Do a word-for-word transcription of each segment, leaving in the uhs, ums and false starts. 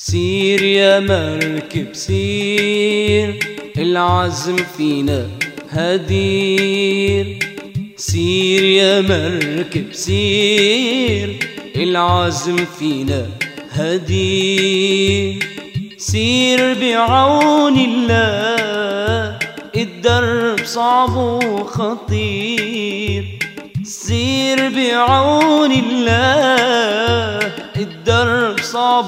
سير يا مركب سير، العزم فينا هدير. سير يا مركب سير، العزم فينا هدير. سير بعون الله، الدرب صعب وخطير. سير بعون الله، الدرب صعب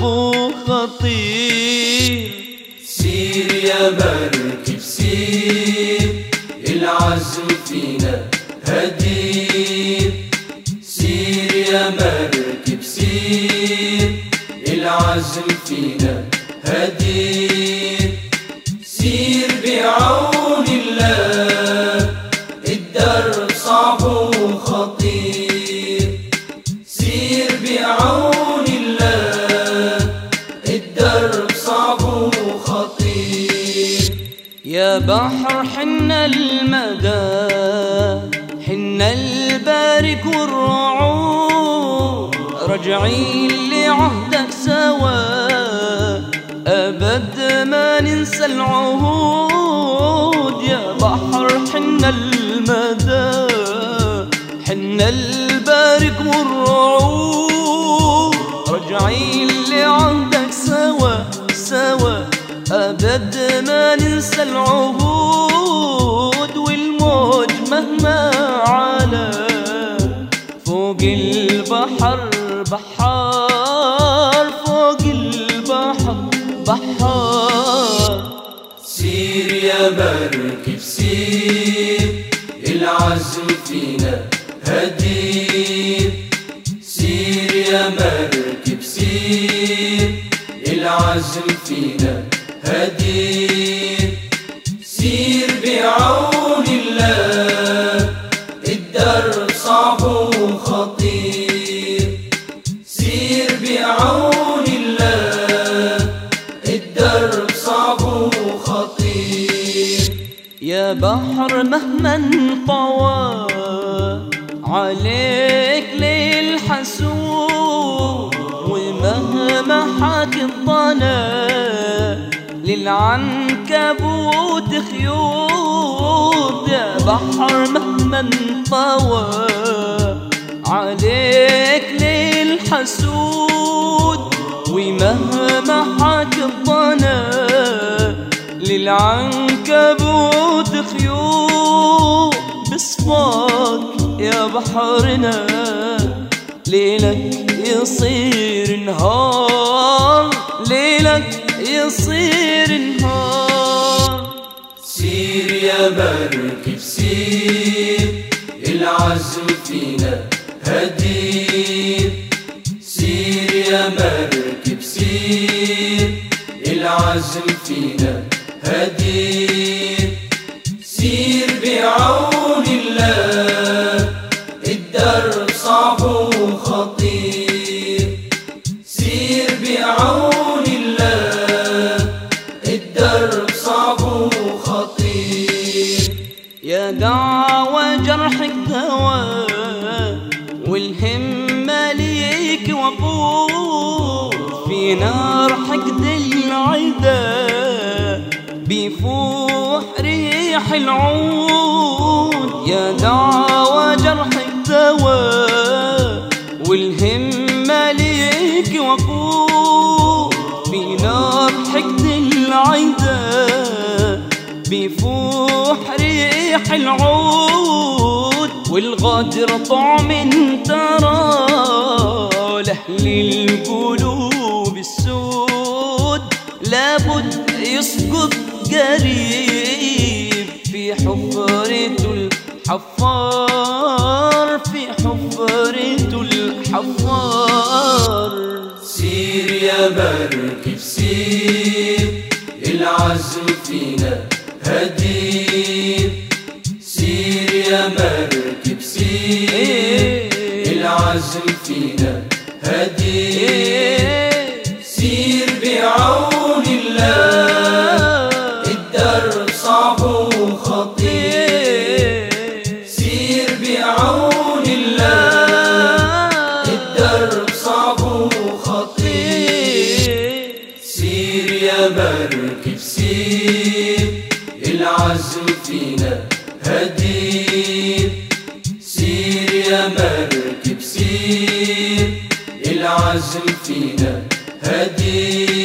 وخطير. سير يا مركب سير، العزم فينا هدير. سير يا مركب سير، العزم فينا هدير. سير بعون الله، الدرب صعب وخطير. سير بعون الله، الدرب صعب وخطير. يا بحر حنا المدى، حنا البارك والرعود، راجعين لعهدك سوا، أبد ما ننسى العهود. يا بحر حنا المدى، حنا البارك والرعود، راجعين لعهدك سوا سوا، أبد ما ننسى العهود. والموج مهما علا فوق البحر بحار، فوق البحر بحار. سير يا مركب سير، العزم فينا هدير. سير يا مركب سير، العزم فينا هدير. سير بعون الله، الدرب صعب وخطير. سير بعون الله، الدرب صعب وخطير. يا بحر مهما انطوى عليك ليل حسود، ومهما حاك الضنا للعنكبوت خيوط. يا بحر مهما انطوى عليك ليل حسود، ومهما حاك الضنا للعنكبوت خيوط. بصفاك يا بحرنا ليلك يصير نهار، ليلك يصير نهار. سير يا مركب سير، العزم فينا هدير. سير يا مركب سير، العزم فينا هدير. سير بعون الله، الدرب صعب وخطير. سير بعون الله، الدرب صعب وخطير. يا دعوة جرحك دواء، والهمة ليك وقود. في نار حقد العدا بيفوح ريح العود. يا دعوة جرحك دواء، والهمة ليك وقود. في نار حقد العدا بيفوح ريح العود. والغدر طعم ترى لأهل القلوب السود، لابد يسقط قريب في حفرة الحفار، في حفرة الحفار. سير يا مركب سير، العزم فينا هدير. سير يا مركب سير، العزم فينا هدير. سير بعون الله، الدرب صعب وخطير. سير بعون الله، الدرب صعب وخطير. العزم فينا هدير. سير يا مركب سير، العزم فينا هدير.